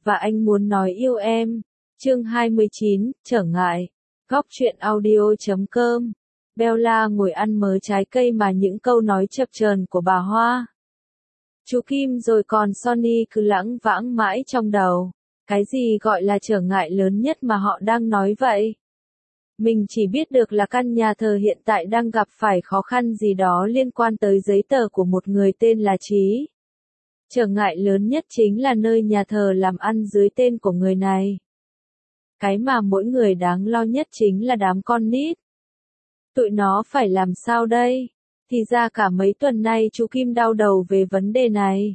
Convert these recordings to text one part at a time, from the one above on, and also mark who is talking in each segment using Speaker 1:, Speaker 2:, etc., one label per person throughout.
Speaker 1: và anh muốn nói yêu em. Chương 29, trở ngại. Góc truyện audio.com. Bella ngồi ăn mớ trái cây mà những câu nói chập chờn của bà Hoa, chú Kim rồi còn Sonny cứ lãng vãng mãi trong đầu. Cái gì gọi là trở ngại lớn nhất mà họ đang nói vậy? Mình chỉ biết được là căn nhà thờ hiện tại đang gặp phải khó khăn gì đó liên quan tới giấy tờ của một người tên là Trí. Trở ngại lớn nhất chính là nơi nhà thờ làm ăn dưới tên của người này. Cái mà mỗi người đáng lo nhất chính là đám con nít. Tụi nó phải làm sao đây? Thì ra cả mấy tuần nay chú Kim đau đầu về vấn đề này.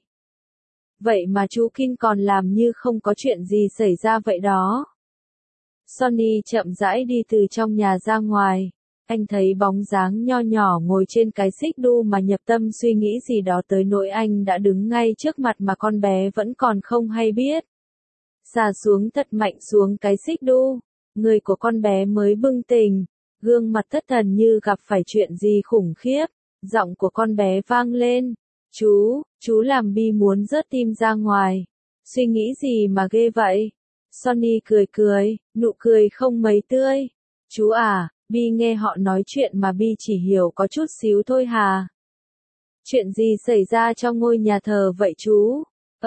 Speaker 1: Vậy mà chú Kim còn làm như không có chuyện gì xảy ra vậy đó. Sonny chậm rãi đi từ trong nhà ra ngoài. Anh thấy bóng dáng nho nhỏ ngồi trên cái xích đu mà nhập tâm suy nghĩ gì đó tới nỗi anh đã đứng ngay trước mặt mà con bé vẫn còn không hay biết. Xà xuống thật mạnh xuống cái xích đu. Người của con bé mới bừng tỉnh. Gương mặt thất thần như gặp phải chuyện gì khủng khiếp. Giọng của con bé vang lên. Chú làm Bi muốn rớt tim ra ngoài. Suy nghĩ gì mà ghê vậy? Sonny cười, nụ cười không mấy tươi. Chú à, Bi nghe họ nói chuyện mà Bi chỉ hiểu có chút xíu thôi hà. Chuyện gì xảy ra trong ngôi nhà thờ vậy chú?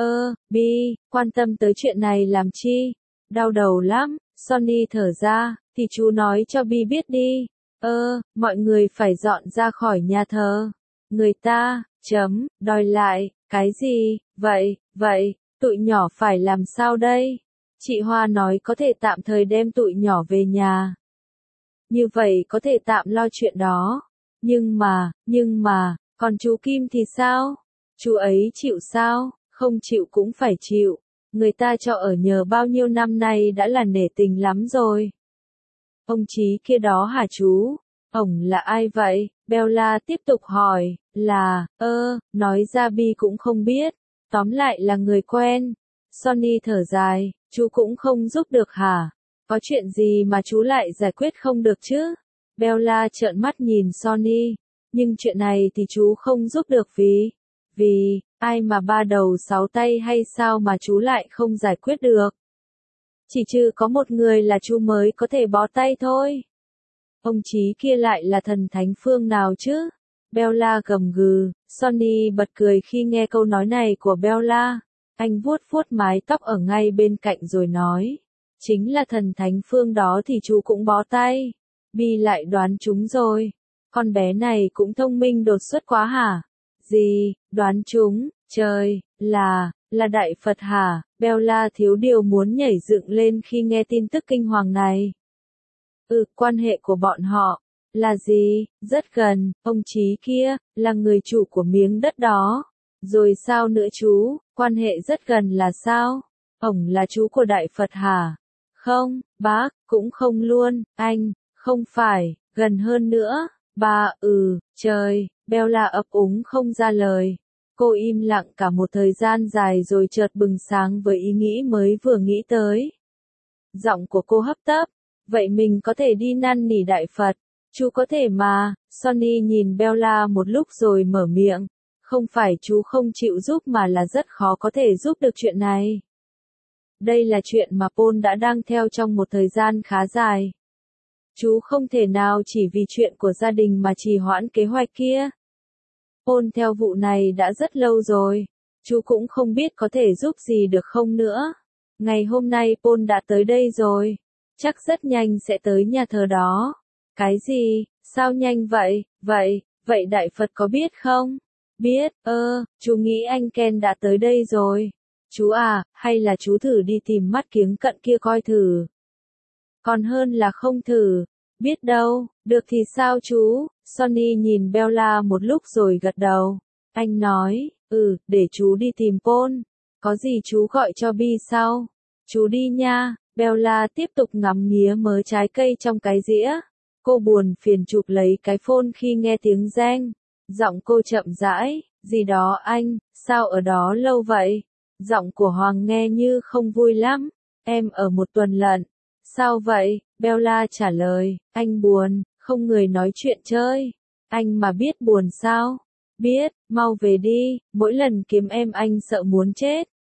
Speaker 1: Bi, quan tâm tới chuyện này làm chi? Đau đầu lắm, Sonny thở ra, thì chú nói cho Bi biết đi. Mọi người phải dọn ra khỏi nhà thờ. Người ta, đòi lại, cái gì, vậy, tụi nhỏ phải làm sao đây? Chị Hoa nói có thể tạm thời đem tụi nhỏ về nhà. Như vậy có thể tạm lo chuyện đó. Nhưng mà, còn chú Kim thì sao? Chú ấy chịu sao? Không chịu cũng phải chịu. Người ta cho ở nhờ bao nhiêu năm nay đã là nể tình lắm rồi. Ông Chí kia đó hả chú? Ổng là ai vậy? Bella tiếp tục hỏi, nói ra Bi cũng không biết. Tóm lại là người quen. Sonny thở dài, chú cũng không giúp được hả? Có chuyện gì mà chú lại giải quyết không được chứ? Bella trợn mắt nhìn Sonny. Nhưng chuyện này thì chú không giúp được vì, ai mà ba đầu sáu tay hay sao mà chú lại không giải quyết được? Chỉ trừ có một người là chú mới có thể bó tay thôi. Ông Chí kia lại là thần thánh phương nào chứ? Bella gầm gừ, Sonny bật cười khi nghe câu nói này của Bella. Anh vuốt mái tóc ở ngay bên cạnh rồi nói. Chính là thần thánh phương đó thì chú cũng bó tay. Bi lại đoán trúng rồi. Con bé này cũng thông minh đột xuất quá hả? Gì, đoán trúng, trời, là Đại Phật hả? Bella thiếu điều muốn nhảy dựng lên khi nghe tin tức kinh hoàng này. Quan hệ của bọn họ, là gì? Rất gần, ông Chí kia, là người chủ của miếng đất đó. Rồi sao nữa chú, quan hệ rất gần là sao? Ổng là chú của Đại Phật hả? Không, bác, cũng không luôn, anh, không phải, gần hơn nữa, ba, trời, Bella ấp úng không ra lời. Cô im lặng cả một thời gian dài rồi chợt bừng sáng với ý nghĩ mới vừa nghĩ tới. Giọng của cô hấp tấp, vậy mình có thể đi năn nỉ Đại Phật, chú có thể mà. Sonny nhìn Bella một lúc rồi mở miệng. Không phải chú không chịu giúp mà là rất khó có thể giúp được chuyện này. Đây là chuyện mà Paul đã đang theo trong một thời gian khá dài. Chú không thể nào chỉ vì chuyện của gia đình mà trì hoãn kế hoạch kia. Paul theo vụ này đã rất lâu rồi. Chú cũng không biết có thể giúp gì được không nữa. Ngày hôm nay Paul đã tới đây rồi. Chắc rất nhanh sẽ tới nhà thờ đó. Cái gì? Sao nhanh vậy? Vậy Đại Phật có biết không? Biết, chú nghĩ anh Ken đã tới đây rồi. Chú à, hay là chú thử đi tìm mắt kiếng cận kia coi thử. Còn hơn là không thử. Biết đâu, được thì sao chú? Sonny nhìn Bella một lúc rồi gật đầu. Anh nói, để chú đi tìm Paul. Có gì chú gọi cho Bi sau. Chú đi nha. Bella tiếp tục ngắm nghía mớ trái cây trong cái dĩa. Cô buồn phiền chụp lấy cái phone khi nghe tiếng reng. Giọng cô chậm rãi, gì đó anh, sao ở đó lâu vậy? Giọng của Hoàng nghe như không vui lắm. Em ở một tuần lận. Sao vậy? Bella trả lời, anh buồn, không người nói chuyện chơi. Anh mà biết buồn sao? Biết, mau về đi, mỗi lần kiếm em anh sợ muốn chết.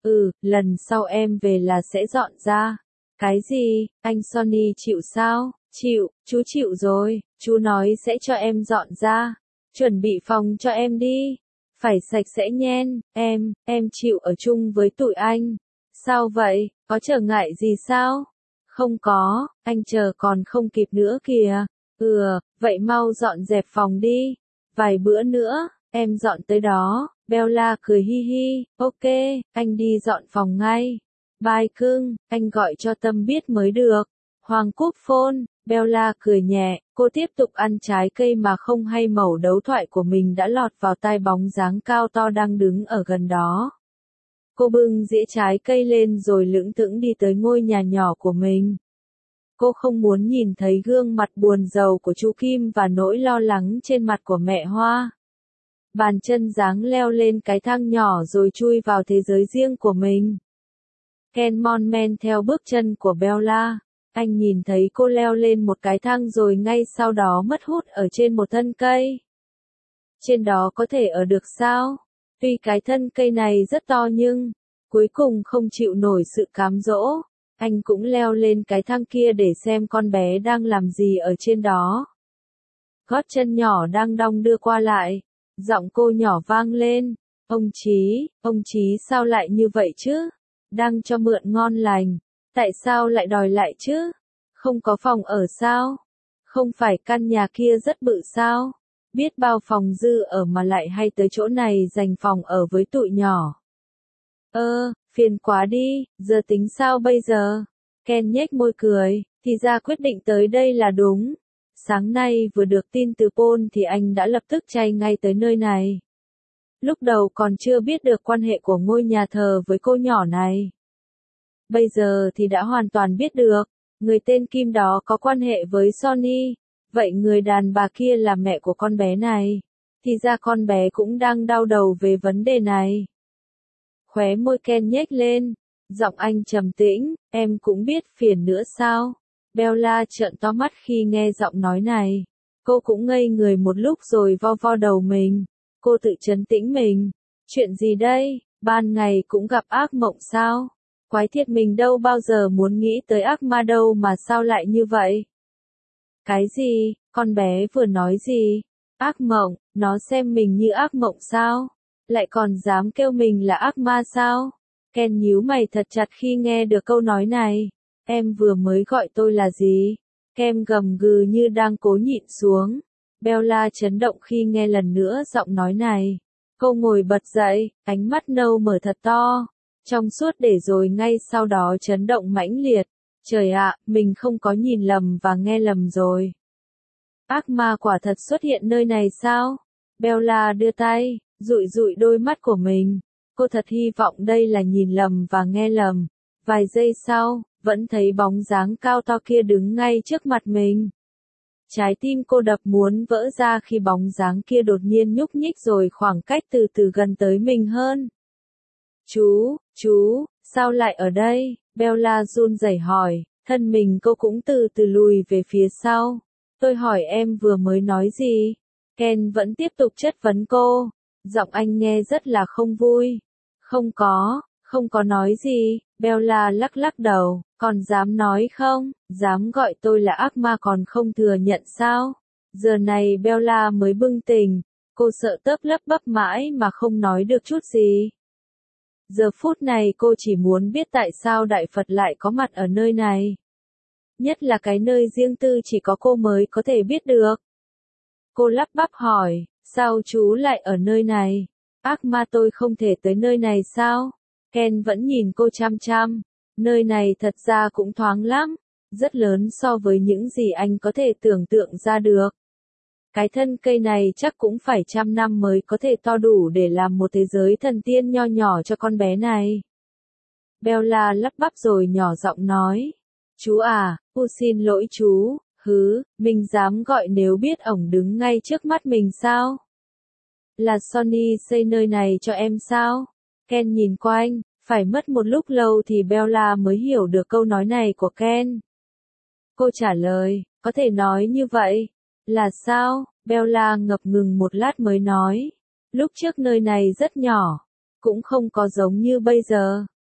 Speaker 1: Lần sau em về là sẽ dọn ra. Cái gì, anh Sonny chịu sao? Chịu, chú chịu rồi, chú nói sẽ cho em dọn ra. Chuẩn bị phòng cho em đi. Phải sạch sẽ nhen, em chịu ở chung với tụi anh. Sao vậy, có trở ngại gì sao? Không có, anh chờ còn không kịp nữa kìa. Vậy mau dọn dẹp phòng đi. Vài bữa nữa, em dọn tới đó. Bella cười hi hi, ok, anh đi dọn phòng ngay. Bye cưng, anh gọi cho Tâm biết mới được. Hoàng Quốc phone, Bella cười nhẹ, cô tiếp tục ăn trái cây mà không hay mẩu đấu thoại của mình đã lọt vào tai bóng dáng cao to đang đứng ở gần đó. Cô bưng dĩa trái cây lên rồi lững thững đi tới ngôi nhà nhỏ của mình. Cô không muốn nhìn thấy gương mặt buồn rầu của chú Kim và nỗi lo lắng trên mặt của mẹ Hoa. Bàn chân dáng leo lên cái thang nhỏ rồi chui vào thế giới riêng của mình. Ken mon men theo bước chân của Bella. Anh nhìn thấy cô leo lên một cái thang rồi ngay sau đó mất hút ở trên một thân cây. Trên đó có thể ở được sao? Tuy cái thân cây này rất to nhưng, cuối cùng không chịu nổi sự cám dỗ. Anh cũng leo lên cái thang kia để xem con bé đang làm gì ở trên đó. Gót chân nhỏ đang đong đưa qua lại. Giọng cô nhỏ vang lên. Ông Chí sao lại như vậy chứ? Đang cho mượn ngon lành. Tại sao lại đòi lại chứ? Không có phòng ở sao? Không phải căn nhà kia rất bự sao? Biết bao phòng dư ở mà lại hay tới chỗ này dành phòng ở với tụi nhỏ. Phiền quá đi, giờ tính sao bây giờ? Ken nhếch môi cười, thì ra quyết định tới đây là đúng. Sáng nay vừa được tin từ Paul thì anh đã lập tức chay ngay tới nơi này. Lúc đầu còn chưa biết được quan hệ của ngôi nhà thờ với cô nhỏ này. Bây giờ thì đã hoàn toàn biết được, người tên Kim đó có quan hệ với Sonny, vậy người đàn bà kia là mẹ của con bé này. Thì ra con bé cũng đang đau đầu về vấn đề này. Khóe môi Ken nhếch lên, giọng anh trầm tĩnh, em cũng biết phiền nữa sao? Bella trợn to mắt khi nghe giọng nói này. Cô cũng ngây người một lúc rồi vo vo đầu mình. Cô tự trấn tĩnh mình. Chuyện gì đây? Ban ngày cũng gặp ác mộng sao? Quái thiệt mình đâu bao giờ muốn nghĩ tới ác ma đâu mà sao lại như vậy? Cái gì? Con bé vừa nói gì? Ác mộng, nó xem mình như ác mộng sao? Lại còn dám kêu mình là ác ma sao? Ken nhíu mày thật chặt khi nghe được câu nói này. Em vừa mới gọi tôi là gì? Ken gầm gừ như đang cố nhịn xuống. Bella chấn động khi nghe lần nữa giọng nói này. Cô ngồi bật dậy, ánh mắt nâu mở thật to. Trong suốt để rồi ngay sau đó chấn động mãnh liệt. Trời ạ, mình không có nhìn lầm và nghe lầm rồi. Ác ma quả thật xuất hiện nơi này sao? Bella đưa tay, dụi dụi đôi mắt của mình. Cô thật hy vọng đây là nhìn lầm và nghe lầm. Vài giây sau, vẫn thấy bóng dáng cao to kia đứng ngay trước mặt mình. Trái tim cô đập muốn vỡ ra khi bóng dáng kia đột nhiên nhúc nhích rồi khoảng cách từ từ gần tới mình hơn. Chú, sao lại ở đây? Bella run rẩy hỏi, thân mình cô cũng từ từ lùi về phía sau. Tôi hỏi em vừa mới nói gì? Ken vẫn tiếp tục chất vấn cô. Giọng anh nghe rất là không vui. Không có nói gì. Bella lắc lắc đầu, còn dám nói không? Dám gọi tôi là ác ma còn không thừa nhận sao? Giờ này Bella mới bừng tỉnh. Cô sợ tớp lấp bấp mãi mà không nói được chút gì. Giờ phút này cô chỉ muốn biết tại sao Đại Phật lại có mặt ở nơi này. Nhất là cái nơi riêng tư chỉ có cô mới có thể biết được. Cô lắp bắp hỏi, sao chú lại ở nơi này? Ác ma tôi không thể tới nơi này sao? Ken vẫn nhìn cô chăm chăm. Nơi này thật ra cũng thoáng lắm. Rất lớn so với những gì anh có thể tưởng tượng ra được. Cái thân cây này chắc cũng phải 100 năm mới có thể to đủ để làm một thế giới thần tiên nho nhỏ cho con bé này. Bella lắp bắp rồi nhỏ giọng nói. Chú à, xin lỗi chú, mình dám gọi nếu biết ổng đứng ngay trước mắt mình sao? Là Sonny xây nơi này cho em sao? Ken nhìn quanh, phải mất một lúc lâu thì Bella mới hiểu được câu nói này của Ken. Cô trả lời, có thể nói như vậy. Là sao? Bella ngập ngừng một lát mới nói. Lúc trước nơi này rất nhỏ, cũng không có giống như bây giờ.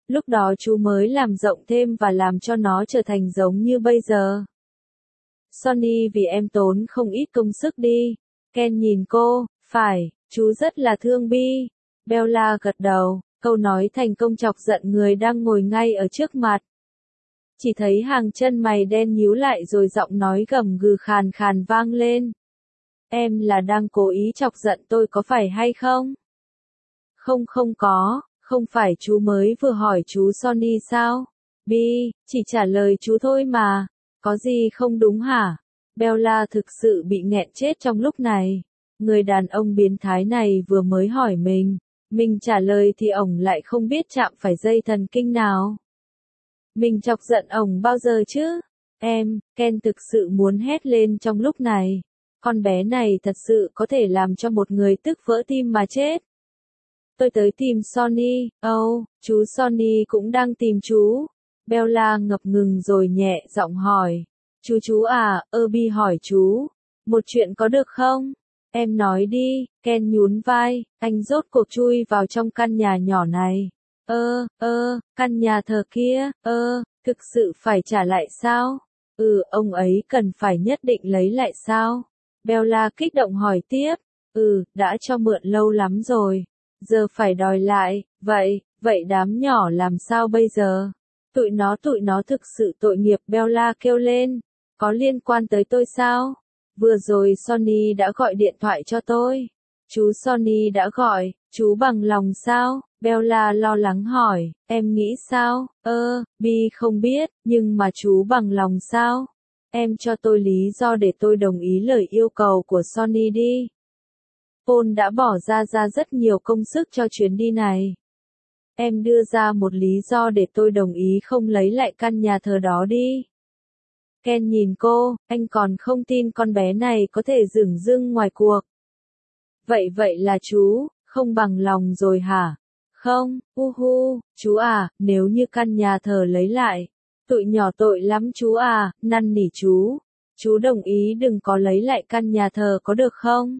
Speaker 1: Lúc đó chú mới làm rộng thêm và làm cho nó trở thành giống như bây giờ. Sonny vì em tốn không ít công sức đi. Ken nhìn cô, phải, chú rất là thương Bi. Bella gật đầu, câu nói thành công chọc giận người đang ngồi ngay ở trước mặt. Chỉ thấy hàng chân mày đen nhíu lại rồi giọng nói gầm gừ khàn khàn vang lên. Em là đang cố ý chọc giận tôi có phải hay không? Không không có, không phải chú mới vừa hỏi chú Sonny sao? Bi, chỉ trả lời chú thôi mà, có gì không đúng hả? Bella thực sự bị nghẹn chết trong lúc này. Người đàn ông biến thái này vừa mới hỏi mình trả lời thì ổng lại không biết chạm phải dây thần kinh nào. Mình chọc giận ổng bao giờ chứ? Ken thực sự muốn hét lên trong lúc này. Con bé này thật sự có thể làm cho một người tức vỡ tim mà chết. Tôi tới tìm Sonny, chú Sonny cũng đang tìm chú. Bella ngập ngừng rồi nhẹ giọng hỏi. Chú à, Bi hỏi chú. Một chuyện có được không? Em nói đi, Ken nhún vai, anh rốt cuộc chui vào trong căn nhà nhỏ này. Căn nhà thờ kia, thực sự phải trả lại sao? Ông ấy cần phải nhất định lấy lại sao? Bella kích động hỏi tiếp. Đã cho mượn lâu lắm rồi. Giờ phải đòi lại, vậy đám nhỏ làm sao bây giờ? Tụi nó thực sự tội nghiệp, Bella kêu lên. Có liên quan tới tôi sao? Vừa rồi Sonny đã gọi điện thoại cho tôi. Chú Sonny đã gọi, chú bằng lòng sao? Bella lo lắng hỏi, em nghĩ sao? Bi không biết, nhưng mà chú bằng lòng sao? Em cho tôi lý do để tôi đồng ý lời yêu cầu của Sonny đi. Paul đã bỏ ra rất nhiều công sức cho chuyến đi này. Em đưa ra một lý do để tôi đồng ý không lấy lại căn nhà thờ đó đi. Ken nhìn cô, anh còn không tin con bé này có thể dửng dưng ngoài cuộc. Vậy là chú, không bằng lòng rồi hả? Không, chú à, nếu như căn nhà thờ lấy lại, tụi nhỏ tội lắm chú à, năn nỉ chú đồng ý đừng có lấy lại căn nhà thờ có được không?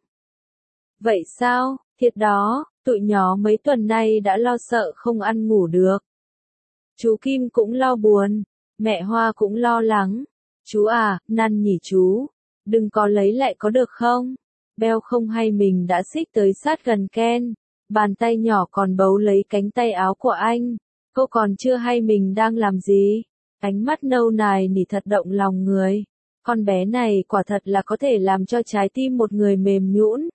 Speaker 1: Vậy sao, thiệt đó, tụi nhỏ mấy tuần nay đã lo sợ không ăn ngủ được. Chú Kim cũng lo buồn, mẹ Hoa cũng lo lắng. Chú à, năn nỉ chú, đừng có lấy lại có được không? Bell không hay mình đã xích tới sát gần Ken, bàn tay nhỏ còn bấu lấy cánh tay áo của anh. Cô còn chưa hay mình đang làm gì. Ánh mắt nâu nài nỉ thật động lòng người. Con bé này quả thật là có thể làm cho trái tim một người mềm nhũn.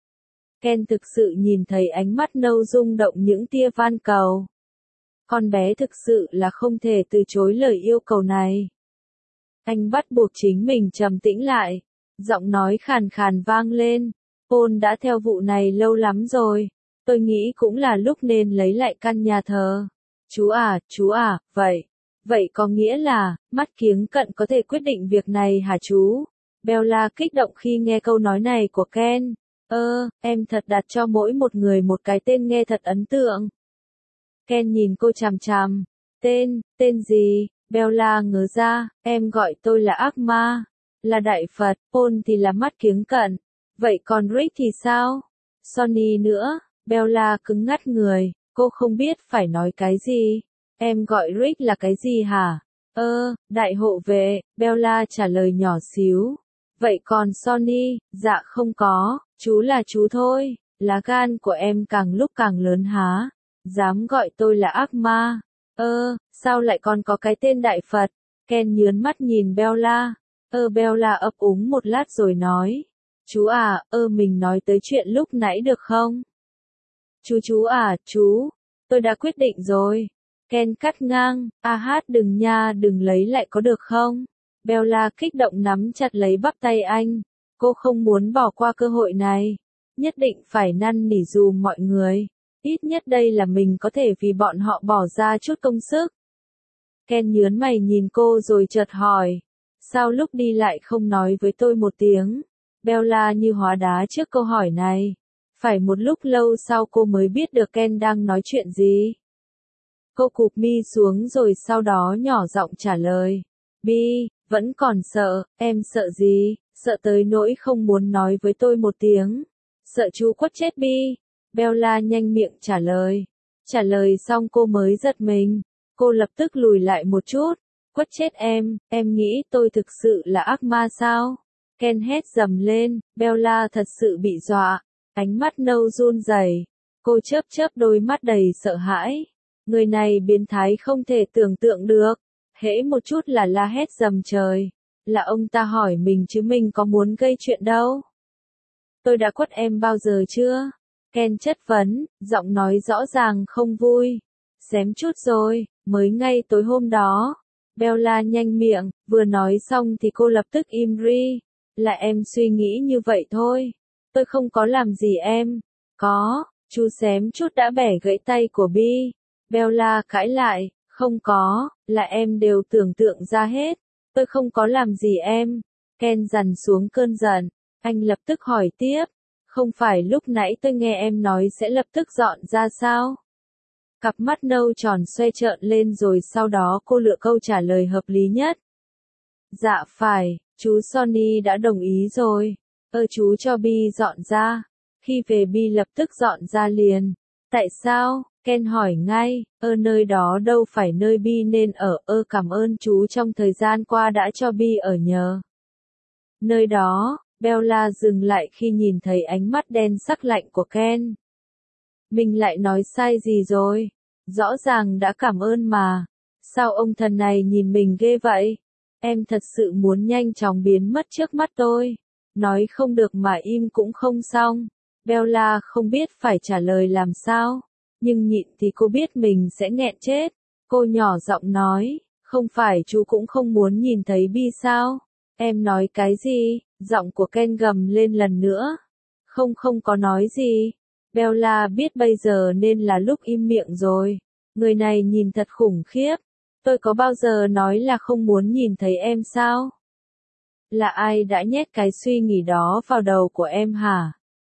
Speaker 1: Ken thực sự nhìn thấy ánh mắt nâu rung động những tia van cầu. Con bé thực sự là không thể từ chối lời yêu cầu này. Anh bắt buộc chính mình trầm tĩnh lại. Giọng nói khàn khàn vang lên. Paul đã theo vụ này lâu lắm rồi. Tôi nghĩ cũng là lúc nên lấy lại căn nhà thờ. Chú à, vậy có nghĩa là, mắt kiếng cận có thể quyết định việc này hả chú? Bella kích động khi nghe câu nói này của Ken. Em thật đặt cho mỗi một người một cái tên nghe thật ấn tượng. Ken nhìn cô chằm chằm. Tên gì? Bella ngớ ra, em gọi tôi là ác ma, là đại Phật, Paul thì là mắt kiếng cận. Vậy còn Rick thì sao? Sonny nữa, Bella cứng ngắt người, cô không biết phải nói cái gì. Em gọi Rick là cái gì hả? Đại hộ vệ, Bella trả lời nhỏ xíu. Vậy còn Sonny, dạ không có, chú là chú thôi, lá gan của em càng lúc càng lớn há. Dám gọi tôi là ác ma. Sao lại còn có cái tên đại Phật? Ken nhớn mắt nhìn Bella. Bella ấp úng một lát rồi nói. Chú à, mình nói tới chuyện lúc nãy được không? Chú à, tôi đã quyết định rồi. Ken cắt ngang, đừng nha, đừng lấy lại có được không? Bella kích động nắm chặt lấy bắp tay anh. Cô không muốn bỏ qua cơ hội này. Nhất định phải năn nỉ dùm mọi người. Ít nhất đây là mình có thể vì bọn họ bỏ ra chút công sức. Ken nhớn mày nhìn cô rồi chợt hỏi. Sao lúc đi lại không nói với tôi một tiếng? Bella như hóa đá trước câu hỏi này. Phải một lúc lâu sau cô mới biết được Ken đang nói chuyện gì. Cô cụp mi xuống rồi sau đó nhỏ giọng trả lời. Bi, vẫn còn sợ, em sợ gì? Sợ tới nỗi không muốn nói với tôi một tiếng. Sợ chú quất chết Bi. Bella nhanh miệng trả lời. Trả lời xong cô mới giật mình. Cô lập tức lùi lại một chút. Quất chết em nghĩ tôi thực sự là ác ma sao? Ken hét dầm lên, Bella thật sự bị dọa. Ánh mắt nâu run rẩy. Cô chớp chớp đôi mắt đầy sợ hãi. Người này biến thái không thể tưởng tượng được. Hễ một chút là la hét dầm trời. Là ông ta hỏi mình chứ mình có muốn gây chuyện đâu. Tôi đã quất em bao giờ chưa? Ken chất vấn, giọng nói rõ ràng không vui. Xém chút rồi, mới ngay tối hôm đó. Bella nhanh miệng, vừa nói xong thì cô lập tức im ri. Là em suy nghĩ như vậy thôi. Tôi không có làm gì em. Có, chú xém chút đã bẻ gãy tay của Bi. Bella cãi lại, không có, là em đều tưởng tượng ra hết. Tôi không có làm gì em. Ken dằn xuống cơn giận. Anh lập tức hỏi tiếp. Không phải lúc nãy tôi nghe em nói sẽ lập tức dọn ra sao? Cặp mắt nâu tròn xoay trợn lên rồi sau đó cô lựa câu trả lời hợp lý nhất. Dạ phải, chú Sonny đã đồng ý rồi. Chú cho Bi dọn ra. Khi về Bi lập tức dọn ra liền. Tại sao? Ken hỏi ngay. Nơi đó đâu phải nơi Bi nên ở. Cảm ơn chú trong thời gian qua đã cho Bi ở nhờ. Nơi đó, Bella dừng lại khi nhìn thấy ánh mắt đen sắc lạnh của Ken. Mình lại nói sai gì rồi? Rõ ràng đã cảm ơn mà. Sao ông thần này nhìn mình ghê vậy? Em thật sự muốn nhanh chóng biến mất trước mắt tôi. Nói không được mà im cũng không xong. Bella không biết phải trả lời làm sao. Nhưng nhịn thì cô biết mình sẽ nghẹn chết. Cô nhỏ giọng nói, không phải chú cũng không muốn nhìn thấy Bi sao? Em nói cái gì? Giọng của Ken gầm lên lần nữa. Không có nói gì. Bella biết bây giờ nên là lúc im miệng rồi. Người này nhìn thật khủng khiếp. Tôi có bao giờ nói là không muốn nhìn thấy em sao? Là ai đã nhét cái suy nghĩ đó vào đầu của em hả?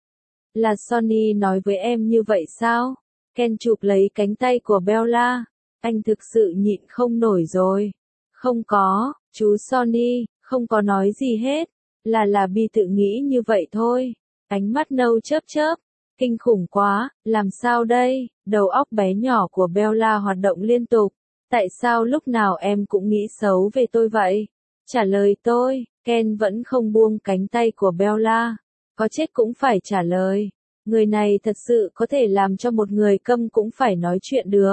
Speaker 1: Là Sonny nói với em như vậy sao? Ken chụp lấy cánh tay của Bella. Anh thực sự nhịn không nổi rồi. Không có, chú Sonny, không có nói gì hết. Là Bi tự nghĩ như vậy thôi. Ánh mắt nâu chớp chớp. Kinh khủng quá, làm sao đây? Đầu óc bé nhỏ của Bella hoạt động liên tục. Tại sao lúc nào em cũng nghĩ xấu về tôi vậy? Trả lời tôi. Ken vẫn không buông cánh tay của Bella. Có chết cũng phải trả lời. Người này thật sự có thể làm cho một người câm cũng phải nói chuyện được.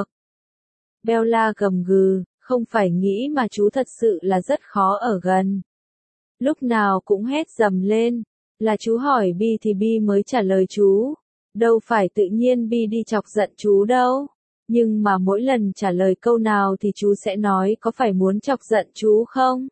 Speaker 1: Bella gầm gừ, không phải nghĩ mà chú thật sự là rất khó ở gần. Lúc nào cũng hét dầm lên. Là chú hỏi Bi thì Bi mới trả lời chú. Đâu phải tự nhiên Bi đi chọc giận chú đâu. Nhưng mà mỗi lần trả lời câu nào thì chú sẽ nói có phải muốn chọc giận chú không?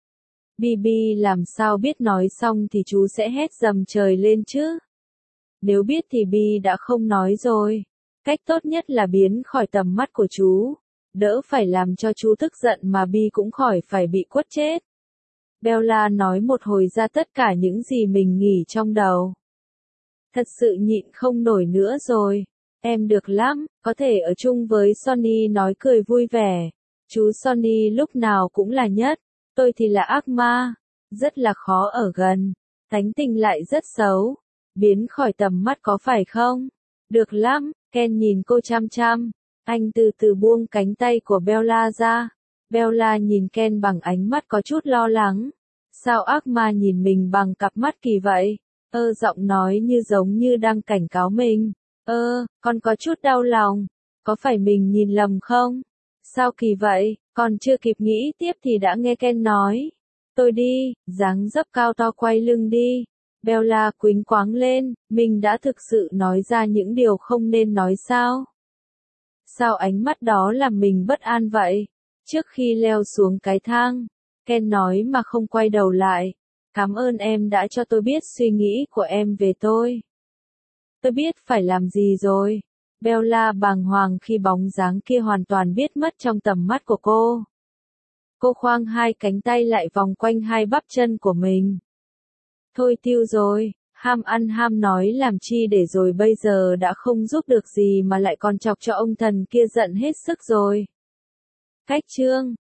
Speaker 1: Bi làm sao biết nói xong thì chú sẽ hét dầm trời lên chứ? Nếu biết thì Bi đã không nói rồi. Cách tốt nhất là biến khỏi tầm mắt của chú. Đỡ phải làm cho chú tức giận mà Bi cũng khỏi phải bị quất chết. Bella nói một hồi ra tất cả những gì mình nghĩ trong đầu. Thật sự nhịn không nổi nữa rồi. Em được lắm, có thể ở chung với Sonny nói cười vui vẻ. Chú Sonny lúc nào cũng là nhất. Tôi thì là ác ma. Rất là khó ở gần. Tánh tình lại rất xấu. Biến khỏi tầm mắt có phải không? Được lắm, Ken nhìn cô chăm chăm. Anh từ từ buông cánh tay của Bella ra. Bella nhìn Ken bằng ánh mắt có chút lo lắng. Sao ác ma nhìn mình bằng cặp mắt kỳ vậy? Giọng nói như giống như đang cảnh cáo mình. Con có chút đau lòng. Có phải mình nhìn lầm không? Sao kỳ vậy? Còn chưa kịp nghĩ tiếp thì đã nghe Ken nói. Tôi đi, dáng dấp cao to quay lưng đi. Bella quĩnh quáng lên, mình đã thực sự nói ra những điều không nên nói sao? Sao ánh mắt đó làm mình bất an vậy? Trước khi leo xuống cái thang, Ken nói mà không quay đầu lại. Cảm ơn em đã cho tôi biết suy nghĩ của em về tôi. Tôi biết phải làm gì rồi. Bella bàng hoàng khi bóng dáng kia hoàn toàn biến mất trong tầm mắt của cô. Cô khoang hai cánh tay lại vòng quanh hai bắp chân của mình. Thôi tiêu rồi, ham ăn ham nói làm chi để rồi bây giờ đã không giúp được gì mà lại còn chọc cho ông thần kia giận hết sức rồi. Cách chương